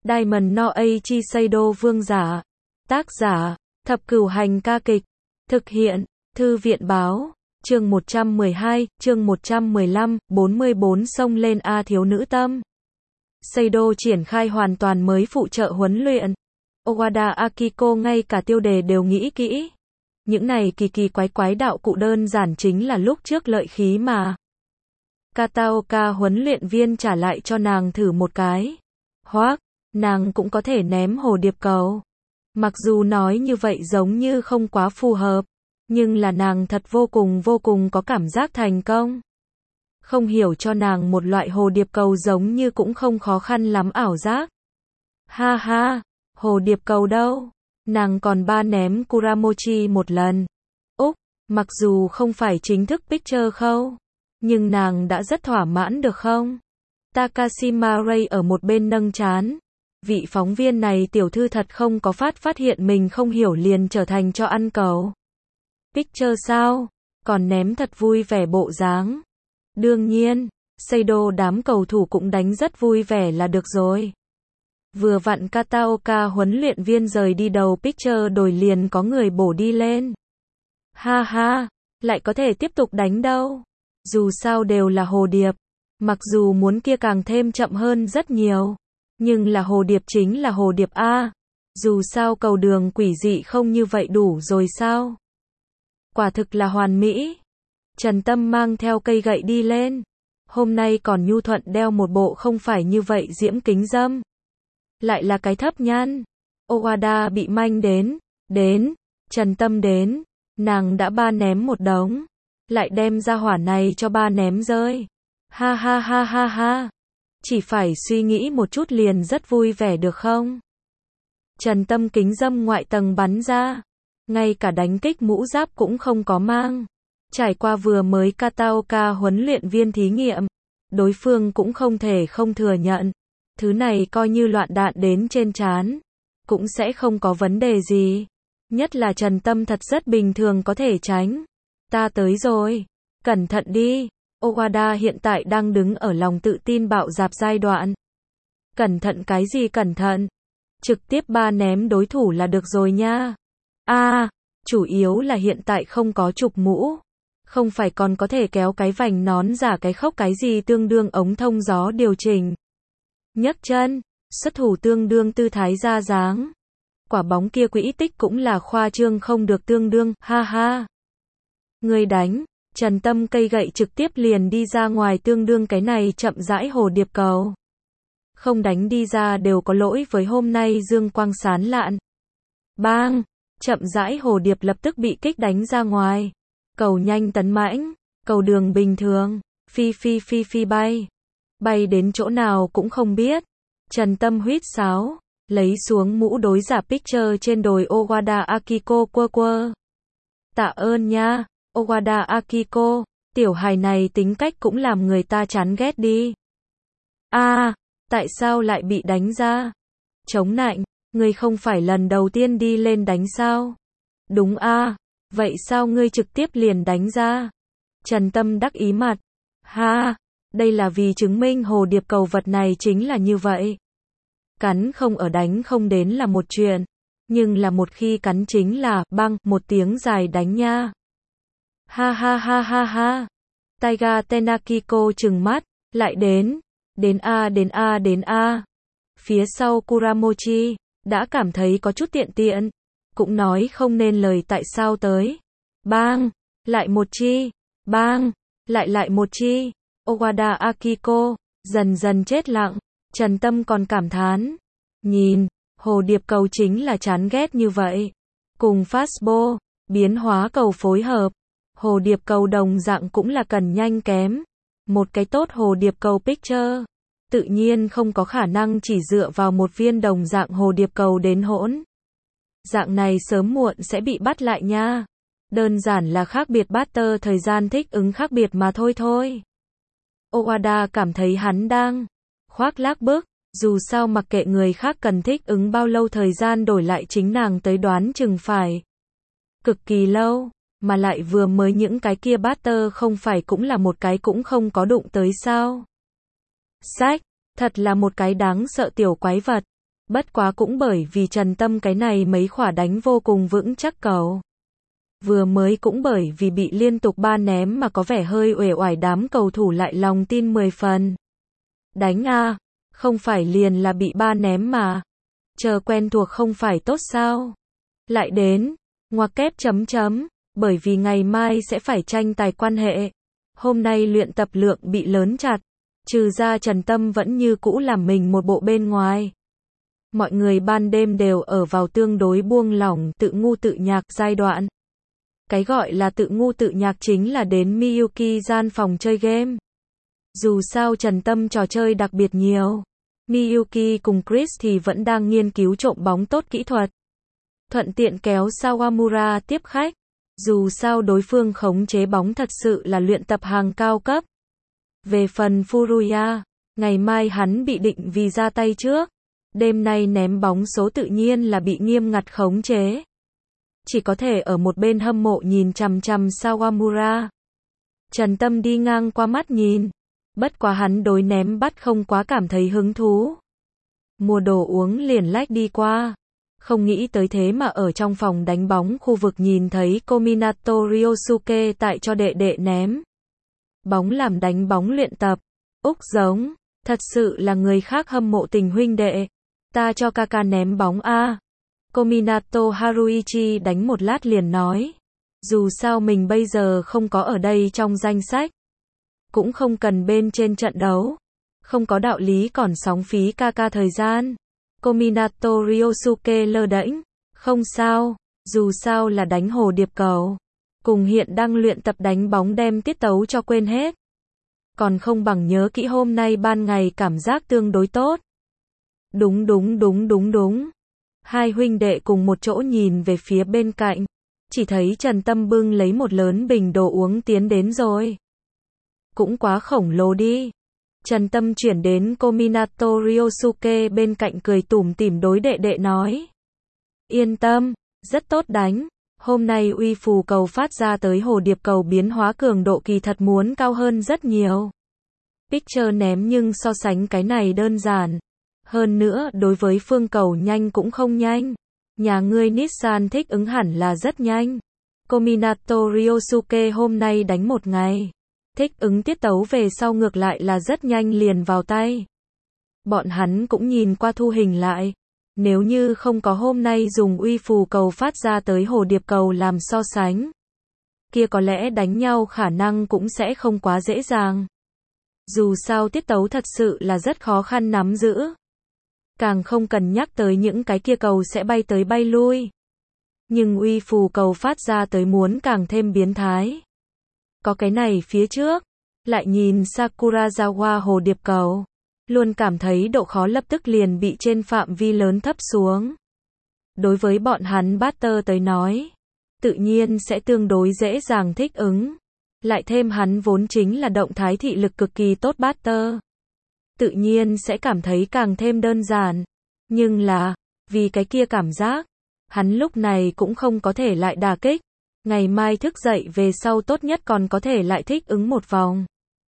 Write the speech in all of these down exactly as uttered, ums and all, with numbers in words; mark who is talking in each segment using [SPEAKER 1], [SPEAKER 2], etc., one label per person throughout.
[SPEAKER 1] Diamond no Eiichi Seido vương giả. Tác giả, Thập Cửu Hành ca kịch. Thực hiện, Thư viện báo. Chương một trăm mười hai, chương một trăm mười lăm, bốn mươi bốn xông lên A thiếu nữ tâm. Seido triển khai hoàn toàn mới phụ trợ huấn luyện. Owada Akiko ngay cả tiêu đề đều nghĩ kỹ. Những này kỳ kỳ quái quái đạo cụ đơn giản chính là lúc trước lợi khí mà. Kataoka huấn luyện viên trả lại cho nàng thử một cái. Hoác, nàng cũng có thể ném hồ điệp cầu. Mặc dù nói như vậy giống như không quá phù hợp, nhưng là nàng thật vô cùng vô cùng có cảm giác thành công. Không hiểu cho nàng một loại hồ điệp cầu giống như cũng không khó khăn lắm ảo giác. Ha ha, hồ điệp cầu đâu? Nàng còn ba ném Kuramochi một lần. Úc, mặc dù không phải chính thức picture khâu, nhưng nàng đã rất thỏa mãn được không? Takashima Ray ở một bên nâng trán. Vị phóng viên này tiểu thư thật không có phát phát hiện mình không hiểu liền trở thành cho ăn cầu. Picture sao? Còn ném thật vui vẻ bộ dáng. Đương nhiên, Seido đám cầu thủ cũng đánh rất vui vẻ là được rồi. Vừa vặn Kataoka huấn luyện viên rời đi đầu picture đổi liền có người bổ đi lên. Ha ha, lại có thể tiếp tục đánh đâu. Dù sao đều là hồ điệp. Mặc dù muốn kia càng thêm chậm hơn rất nhiều. Nhưng là hồ điệp chính là hồ điệp A. Dù sao cầu đường quỷ dị không như vậy đủ rồi sao? Quả thực là hoàn mỹ. Trần Tâm mang theo cây gậy đi lên. Hôm nay còn nhu thuận đeo một bộ không phải như vậy diễm kính dâm. Lại là cái thấp nhan. Owada bị manh đến. Đến. Trần Tâm đến. Nàng đã ba ném một đống. Lại đem ra hỏa này cho ba ném rơi. Ha ha ha ha ha. Chỉ phải suy nghĩ một chút liền rất vui vẻ được không? Trần Tâm kính dâm ngoại tầng bắn ra. Ngay cả đánh kích mũ giáp cũng không có mang. Trải qua vừa mới Kataoka huấn luyện viên thí nghiệm. Đối phương cũng không thể không thừa nhận. Thứ này coi như loạn đạn đến trên trán. Cũng sẽ không có vấn đề gì. Nhất là Trần Tâm thật rất bình thường có thể tránh. Ta tới rồi. Cẩn thận đi. Owada hiện tại đang đứng ở lòng tự tin bạo dạp giai đoạn. Cẩn thận cái gì cẩn thận? Trực tiếp ba ném đối thủ là được rồi nha. A, à, chủ yếu là hiện tại không có chụp mũ. Không phải còn có thể kéo cái vành nón giả cái khốc cái gì tương đương ống thông gió điều chỉnh. Nhấc chân, xuất thủ tương đương tư thái ra dáng. Quả bóng kia quỹ tích cũng là khoa trương không được tương đương, ha ha. Người đánh. Trần Tâm cây gậy trực tiếp liền đi ra ngoài tương đương cái này chậm rãi hồ điệp cầu. Không đánh đi ra đều có lỗi với hôm nay dương quang sán lạn. Bang! Chậm rãi hồ điệp lập tức bị kích đánh ra ngoài. Cầu nhanh tấn mãnh, cầu đường bình thường, phi phi phi phi bay. Bay đến chỗ nào cũng không biết. Trần Tâm huýt sáo, lấy xuống mũ đối giả picture trên đồi Owada Akiko quơ quơ. Tạ ơn nha. Owada Akiko, tiểu hài này tính cách cũng làm người ta chán ghét đi. A, à, tại sao lại bị đánh ra? Chống nạnh, ngươi không phải lần đầu tiên đi lên đánh sao? Đúng a, à, vậy sao ngươi trực tiếp liền đánh ra? Trần Tâm đắc ý mặt. Ha, đây là vì chứng minh hồ điệp cầu vật này chính là như vậy. Cắn không ở đánh không đến là một chuyện, nhưng là một khi cắn chính là băng một tiếng dài đánh nha. Ha ha ha ha ha. Taiga Tenakiko trừng mắt, lại đến, đến A đến A đến A. Phía sau Kuramochi, đã cảm thấy có chút tiện tiện, cũng nói không nên lời tại sao tới. Bang, lại một chi, bang, lại lại một chi. Owada Akiko, dần dần chết lặng, Trần Tâm còn cảm thán. Nhìn, hồ điệp cầu chính là chán ghét như vậy. Cùng fastball, biến hóa cầu phối hợp. Hồ điệp cầu đồng dạng cũng là cần nhanh kém. Một cái tốt hồ điệp cầu picture. Tự nhiên không có khả năng chỉ dựa vào một viên đồng dạng hồ điệp cầu đến hỗn. Dạng này sớm muộn sẽ bị bắt lại nha. Đơn giản là khác biệt batter thời gian thích ứng khác biệt mà thôi thôi. Owada cảm thấy hắn đang khoác lác bức. Dù sao mặc kệ người khác cần thích ứng bao lâu thời gian đổi lại chính nàng tới đoán chừng phải. Cực kỳ lâu. Mà lại vừa mới những cái kia batter không phải cũng là một cái cũng không có đụng tới sao. Sách, thật là một cái đáng sợ tiểu quái vật. Bất quá cũng bởi vì Trần Tâm cái này mấy khỏa đánh vô cùng vững chắc cầu. Vừa mới cũng bởi vì bị liên tục ba ném mà có vẻ hơi uể oải, đám cầu thủ lại lòng tin mười phần. Đánh a, không phải liền là bị ba ném mà. Chờ quen thuộc không phải tốt sao? Lại đến, ngoặc kép chấm chấm, bởi vì ngày mai sẽ phải tranh tài quan hệ. Hôm nay luyện tập lượng bị lớn chặt, trừ ra Trần Tâm vẫn như cũ làm mình một bộ bên ngoài. Mọi người ban đêm đều ở vào tương đối buông lỏng tự ngu tự nhạc giai đoạn. Cái gọi là tự ngu tự nhạc chính là đến Miyuki gian phòng chơi game. Dù sao Trần Tâm trò chơi đặc biệt nhiều. Miyuki cùng Chris thì vẫn đang nghiên cứu trộm bóng tốt kỹ thuật. Thuận tiện kéo Sawamura tiếp khách. Dù sao đối phương khống chế bóng thật sự là luyện tập hàng cao cấp. Về phần Furuya, ngày mai hắn bị định vì ra tay trước. Đêm nay ném bóng số tự nhiên là bị nghiêm ngặt khống chế. Chỉ có thể ở một bên hâm mộ nhìn chằm chằm Sawamura. Trần Tâm đi ngang qua mắt nhìn. Bất quá hắn đối ném bắt không quá cảm thấy hứng thú. Mua đồ uống liền lách đi qua. Không nghĩ tới thế mà ở trong phòng đánh bóng khu vực nhìn thấy Kominato Ryosuke tại cho đệ đệ ném bóng làm đánh bóng luyện tập. Úc giống, thật sự là người khác hâm mộ tình huynh đệ. Ta cho Kaka ném bóng a. Kominato Haruichi đánh một lát liền nói. Dù sao mình bây giờ không có ở đây trong danh sách. Cũng không cần bên trên trận đấu. Không có đạo lý còn sóng phí Kaka thời gian. Kominato Ryosuke lơ đễnh. Không sao, dù sao là đánh hồ điệp cầu. Cùng hiện đang luyện tập đánh bóng đem tiết tấu cho quên hết. Còn không bằng nhớ kỹ hôm nay ban ngày cảm giác tương đối tốt. Đúng đúng đúng đúng đúng. Hai huynh đệ cùng một chỗ nhìn về phía bên cạnh. Chỉ thấy Trần Tâm bưng lấy một lớn bình đồ uống tiến đến rồi. Cũng quá khổng lồ đi. Trần Tâm chuyển đến Kominato Ryosuke bên cạnh cười tủm tỉm đối đệ đệ nói. Yên tâm, rất tốt đánh. Hôm nay uy phù cầu phát ra tới hồ điệp cầu biến hóa cường độ kỳ thật muốn cao hơn rất nhiều. Picture ném nhưng so sánh cái này đơn giản. Hơn nữa đối với phương cầu nhanh cũng không nhanh. Nhà ngươi Nissan thích ứng hẳn là rất nhanh. Kominato Ryosuke hôm nay đánh một ngày. Thích ứng tiết tấu về sau ngược lại là rất nhanh liền vào tay. Bọn hắn cũng nhìn qua thu hình lại. Nếu như không có hôm nay dùng uy phù cầu phát ra tới hồ điệp cầu làm so sánh. Kia có lẽ đánh nhau khả năng cũng sẽ không quá dễ dàng. Dù sao tiết tấu thật sự là rất khó khăn nắm giữ. Càng không cần nhắc tới những cái kia cầu sẽ bay tới bay lui. Nhưng uy phù cầu phát ra tới muốn càng thêm biến thái. Có cái này phía trước, lại nhìn Sakurazawa hồ điệp cầu, luôn cảm thấy độ khó lập tức liền bị trên phạm vi lớn thấp xuống. Đối với bọn hắn batter tới nói, tự nhiên sẽ tương đối dễ dàng thích ứng. Lại thêm hắn vốn chính là động thái thị lực cực kỳ tốt batter. Tự nhiên sẽ cảm thấy càng thêm đơn giản. Nhưng là, vì cái kia cảm giác, hắn lúc này cũng không có thể lại đả kích. Ngày mai thức dậy về sau tốt nhất còn có thể lại thích ứng một vòng.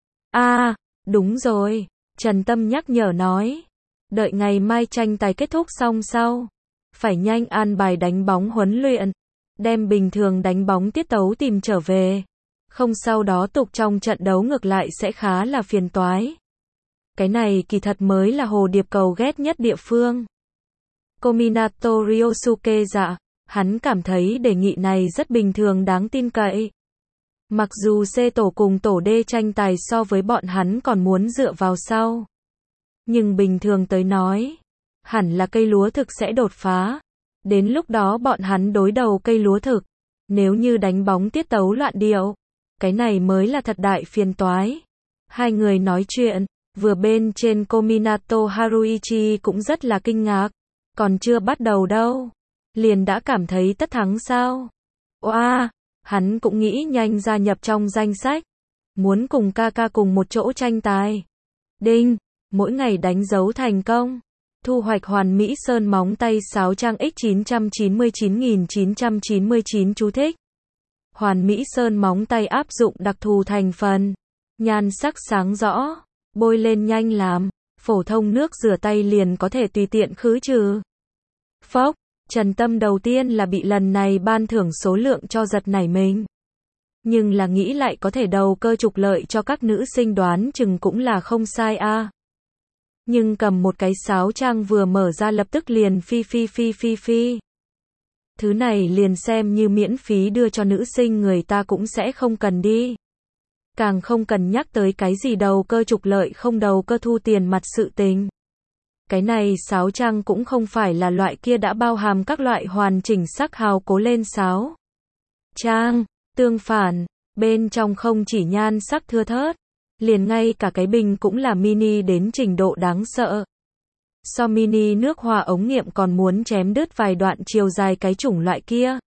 [SPEAKER 1] A, à, đúng rồi, Trần Tâm nhắc nhở nói. Đợi ngày mai tranh tài kết thúc xong sau. Phải nhanh an bài đánh bóng huấn luyện. Đem bình thường đánh bóng tiết tấu tìm trở về. Không sau đó tục trong trận đấu ngược lại sẽ khá là phiền toái. Cái này kỳ thật mới là hồ điệp cầu ghét nhất địa phương. Kominato Ryosuke dạ. Hắn cảm thấy đề nghị này rất bình thường đáng tin cậy. Mặc dù C tổ cùng tổ D tranh tài so với bọn hắn còn muốn dựa vào sau. Nhưng bình thường tới nói, hẳn là cây lúa thực sẽ đột phá. Đến lúc đó bọn hắn đối đầu cây lúa thực. Nếu như đánh bóng tiết tấu loạn điệu, cái này mới là thật đại phiền toái. Hai người nói chuyện, vừa bên trên Kominato Haruichi cũng rất là kinh ngạc. Còn chưa bắt đầu đâu. Liền đã cảm thấy tất thắng sao? Oa, hắn cũng nghĩ nhanh gia nhập trong danh sách. Muốn cùng Kaka cùng một chỗ tranh tài. Đinh, mỗi ngày đánh dấu thành công. Thu hoạch hoàn mỹ sơn móng tay sáu trang x chín trăm chín mươi chín nghìn chín trăm chín mươi chín chú thích. Hoàn mỹ sơn móng tay áp dụng đặc thù thành phần. Nhan sắc sáng rõ. Bôi lên nhanh làm. phổ thông nước rửa tay liền có thể tùy tiện khứ trừ. Phốc, Trần Tâm đầu tiên là bị lần này ban thưởng số lượng cho giật nảy mình. Nhưng là nghĩ lại có thể đầu cơ trục lợi cho các nữ sinh đoán chừng cũng là không sai a. Nhưng cầm một cái sáo trang vừa mở ra lập tức liền phi phi phi phi phi. Thứ này liền xem như miễn phí đưa cho nữ sinh người ta cũng sẽ không cần đi. Càng không cần nhắc tới cái gì đầu cơ trục lợi không đầu cơ thu tiền mặt sự tình. Cái này sáo trang cũng không phải là loại kia đã bao hàm các loại hoàn chỉnh sắc hào cố lên sáo trang, tương phản, bên trong không chỉ nhan sắc thưa thớt, liền ngay cả cái bình cũng là mini đến trình độ đáng sợ. So mini nước hoa ống nghiệm còn muốn chém đứt vài đoạn chiều dài cái chủng loại kia.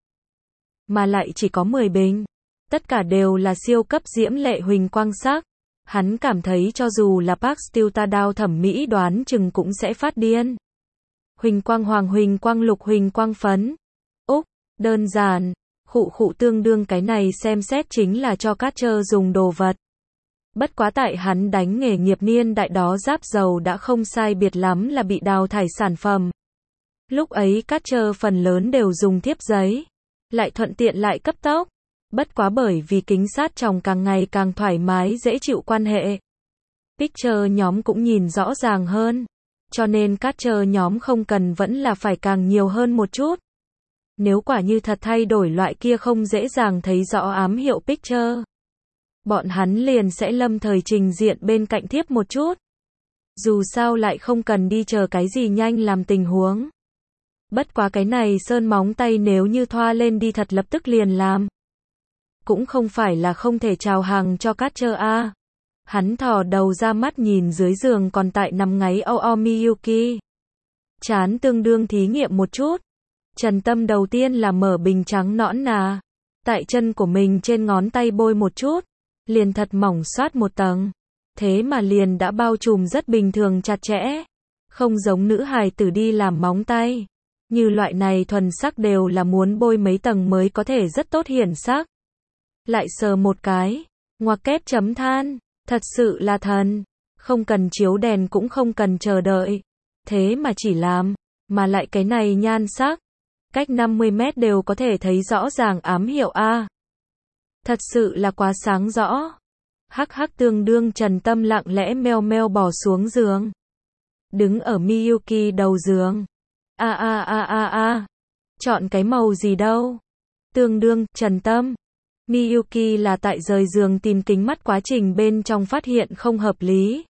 [SPEAKER 1] Mà lại chỉ có mười bình. Tất cả đều là siêu cấp diễm lệ huỳnh quang sắc. Hắn cảm thấy cho dù là Park Stewart thẩm mỹ đoán chừng cũng sẽ phát điên. Huỳnh quang hoàng, huỳnh quang lục, huỳnh quang phấn. Úc, đơn giản. Khụ khụ tương đương cái này xem xét chính là cho Catcher dùng đồ vật. Bất quá tại hắn đánh nghề nghiệp niên đại đó giáp dầu đã không sai biệt lắm là bị đào thải sản phẩm. Lúc ấy Catcher phần lớn đều dùng thiếp giấy. Lại thuận tiện lại cấp tốc. Bất quá bởi vì kính sát tròng càng ngày càng thoải mái dễ chịu quan hệ. Picture nhóm cũng nhìn rõ ràng hơn. Cho nên Catcher nhóm không cần vẫn là phải càng nhiều hơn một chút. Nếu quả như thật thay đổi loại kia không dễ dàng thấy rõ ám hiệu picture. Bọn hắn liền sẽ lâm thời trình diện bên cạnh thiếp một chút. Dù sao lại không cần đi chờ cái gì nhanh làm tình huống. Bất quá cái này sơn móng tay nếu như thoa lên đi thật lập tức liền làm. Cũng không phải là không thể chào hàng cho Catcher a. Hắn thò đầu ra mắt nhìn dưới giường còn tại nằm ngáy o o Miyuki. Chán tương đương thí nghiệm một chút. Trần Tâm đầu tiên là mở bình trắng nõn nà. Tại chân của mình trên ngón tay bôi một chút. Liền thật mỏng xoát một tầng. Thế mà liền đã bao trùm rất bình thường chặt chẽ. Không giống nữ hài tử đi làm móng tay. Như loại này thuần sắc đều là muốn bôi mấy tầng mới có thể rất tốt hiển sắc. Lại sờ một cái. Ngoặc kép chấm than. Thật sự là thần. Không cần chiếu đèn cũng không cần chờ đợi. Thế mà chỉ làm. Mà lại cái này nhan sắc. Cách năm mươi mét đều có thể thấy rõ ràng ám hiệu A. Thật sự là quá sáng rõ. Hắc hắc tương đương Trần Tâm lặng lẽ meo meo bỏ xuống giường. Đứng ở Miyuki đầu giường. A a a a a. Chọn cái màu gì đâu. Tương đương, Trần Tâm. Miyuki là tại rời giường tìm kính mắt quá trình bên trong phát hiện không hợp lý.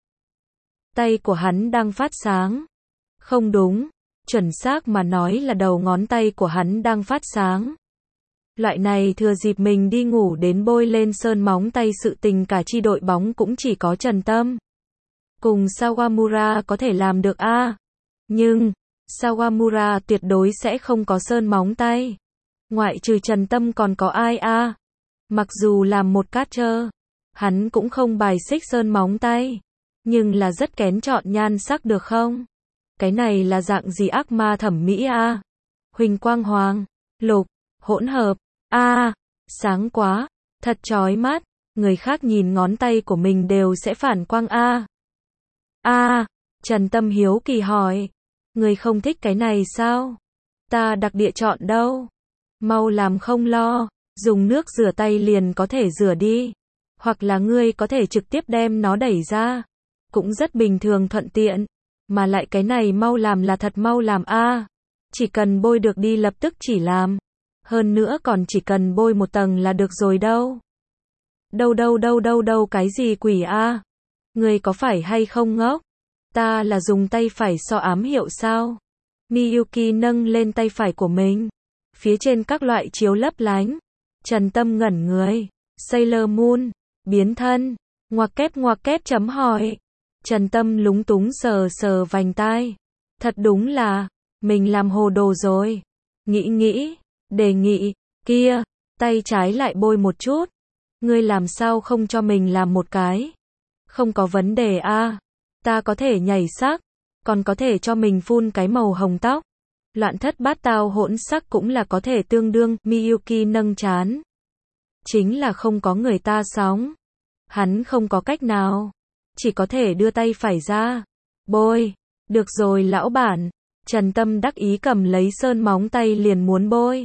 [SPEAKER 1] Tay của hắn đang phát sáng. Không đúng. Chuẩn xác mà nói là đầu ngón tay của hắn đang phát sáng. Loại này thừa dịp mình đi ngủ đến bôi lên sơn móng tay sự tình cả chi đội bóng cũng chỉ có Trần Tâm. Cùng Sawamura có thể làm được a. Nhưng, Sawamura tuyệt đối sẽ không có sơn móng tay. Ngoại trừ Trần Tâm còn có ai a? Mặc dù làm một Catcher, hắn cũng không bài xích sơn móng tay. Nhưng là rất kén chọn nhan sắc được không? Cái này là dạng gì ác ma thẩm mỹ a? Huỳnh quang hoàng, lục, hỗn hợp, a, sáng quá, thật chói mắt, người khác nhìn ngón tay của mình đều sẽ phản quang a. A, Trần Tâm hiếu kỳ hỏi, người không thích cái này sao? Ta đặc địa chọn đâu? Mau làm không lo, dùng nước rửa tay liền có thể rửa đi, hoặc là ngươi có thể trực tiếp đem nó đẩy ra, cũng rất bình thường thuận tiện. Mà lại cái này mau làm là thật mau làm a. Chỉ cần bôi được đi lập tức chỉ làm. Hơn nữa còn chỉ cần bôi một tầng là được rồi đâu. Đâu đâu đâu đâu đâu cái gì quỷ a. Người có phải hay không ngốc? Ta là dùng tay phải so ám hiệu sao? Miyuki nâng lên tay phải của mình. Phía trên các loại chiếu lấp lánh. Trần Tâm ngẩn người. Sailor Moon. Biến thân. Ngoặc kép ngoặc kép chấm hỏi. Trần Tâm lúng túng sờ sờ vành tai. Thật đúng là, mình làm hồ đồ rồi. Nghĩ nghĩ, đề nghị, kia, tay trái lại bôi một chút. Ngươi làm sao không cho mình làm một cái? Không có vấn đề a. Ta có thể nhảy sắc, còn có thể cho mình phun cái màu hồng tóc. Loạn thất bát tao hỗn sắc cũng là có thể tương đương, Miyuki nâng trán. Chính là không có người ta sóng. Hắn không có cách nào. Chỉ có thể đưa tay phải ra. Bôi. Được rồi lão bản. Trần Tâm đắc ý cầm lấy sơn móng tay liền muốn bôi.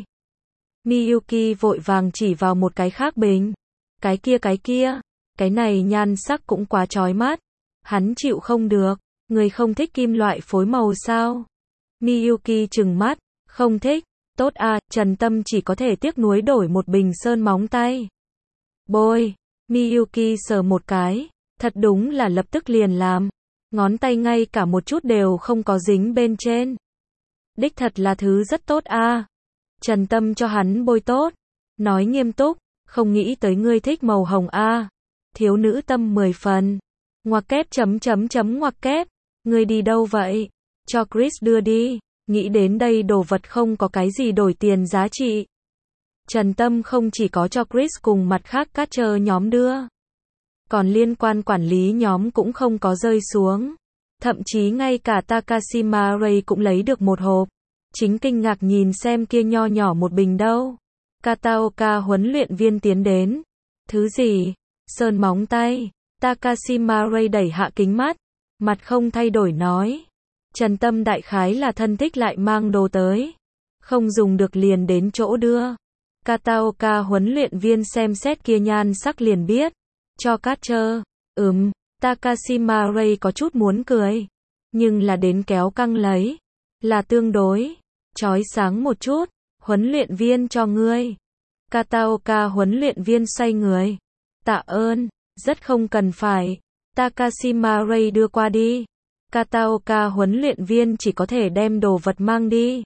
[SPEAKER 1] Miyuki vội vàng chỉ vào một cái khác bình. Cái kia cái kia. Cái này nhan sắc cũng quá chói mắt. Hắn chịu không được. Người không thích kim loại phối màu sao? Miyuki trừng mắt. Không thích. Tốt à, Trần Tâm chỉ có thể tiếc nuối đổi một bình sơn móng tay. Bôi. Miyuki sờ một cái. Thật đúng là lập tức liền làm. Ngón tay ngay cả một chút đều không có dính bên trên. Đích thật là thứ rất tốt à. Trần Tâm cho hắn bôi tốt. Nói nghiêm túc. Không nghĩ tới ngươi thích màu hồng à. Thiếu nữ tâm mười phần. Ngoặc kép chấm chấm chấm ngoặc kép. Ngươi đi đâu vậy? Cho Chris đưa đi. Nghĩ đến đây đồ vật không có cái gì đổi tiền giá trị. Trần Tâm không chỉ có cho Chris cùng mặt khác catcher nhóm đưa. Còn liên quan quản lý nhóm cũng không có rơi xuống. Thậm chí ngay cả Takashima Ray cũng lấy được một hộp. Chính kinh ngạc nhìn xem kia nho nhỏ một bình đâu. Kataoka huấn luyện viên tiến đến. Thứ gì? Sơn móng tay. Takashima Ray đẩy hạ kính mắt. Mặt không thay đổi nói. Trần Tâm đại khái là thân thích lại mang đồ tới. Không dùng được liền đến chỗ đưa. Kataoka huấn luyện viên xem xét kia nhan sắc liền biết. Cho catcher. Ừm, Takashima Ray có chút muốn cười. Nhưng là đến kéo căng lấy. Là tương đối. Chói sáng một chút. Huấn luyện viên cho ngươi. Kataoka huấn luyện viên xoay người. Tạ ơn. Rất không cần phải. Takashima Ray đưa qua đi. Kataoka huấn luyện viên chỉ có thể đem đồ vật mang đi.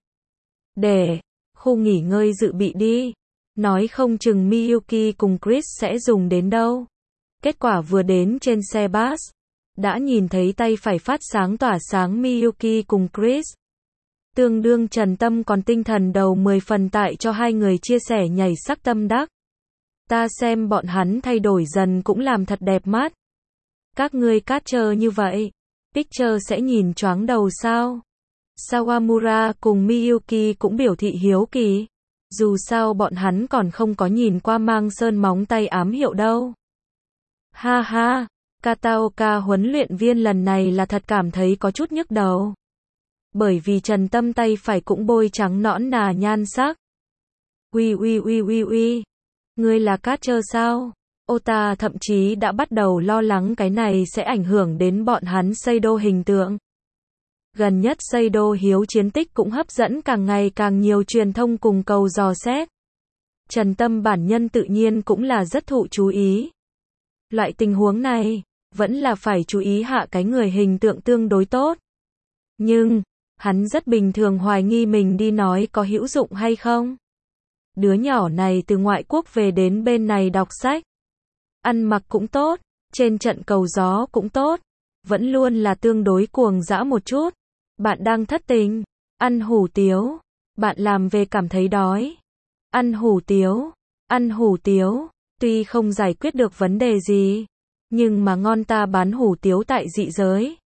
[SPEAKER 1] Để. Khu nghỉ ngơi dự bị đi. Nói không chừng Miyuki cùng Chris sẽ dùng đến đâu. Kết quả vừa đến trên xe bus. Đã nhìn thấy tay phải phát sáng tỏa sáng Miyuki cùng Chris. Tương đương Trần Tâm còn tinh thần đầu mười phần tại cho hai người chia sẻ nhảy sắc tâm đắc. Ta xem bọn hắn thay đổi dần cũng làm thật đẹp mắt. Các ngươi catcher như vậy. Pitcher sẽ nhìn choáng đầu sao? Sawamura cùng Miyuki cũng biểu thị hiếu kỳ. Dù sao bọn hắn còn không có nhìn qua mang sơn móng tay ám hiệu đâu. Ha ha, Kataoka huấn luyện viên lần này là thật cảm thấy có chút nhức đầu. Bởi vì Trần Tâm tay phải cũng bôi trắng nõn nà nhan sắc. Ui ui ui ui ui, ngươi là catcher sao? Ota thậm chí đã bắt đầu lo lắng cái này sẽ ảnh hưởng đến bọn hắn Seido hình tượng. Gần nhất Seido hiếu chiến tích cũng hấp dẫn càng ngày càng nhiều truyền thông cùng cầu dò xét. Trần Tâm bản nhân tự nhiên cũng là rất thụ chú ý. Loại tình huống này, vẫn là phải chú ý hạ cái người hình tượng tương đối tốt. Nhưng, hắn rất bình thường hoài nghi mình đi nói có hữu dụng hay không. Đứa nhỏ này từ ngoại quốc về đến bên này đọc sách. Ăn mặc cũng tốt, trên trận cầu gió cũng tốt. Vẫn luôn là tương đối cuồng dã một chút. Bạn đang thất tình, ăn hủ tiếu. Bạn làm về cảm thấy đói. Ăn hủ tiếu, ăn hủ tiếu. Tuy không giải quyết được vấn đề gì, nhưng mà ngon ta bán hủ tiếu tại dị giới.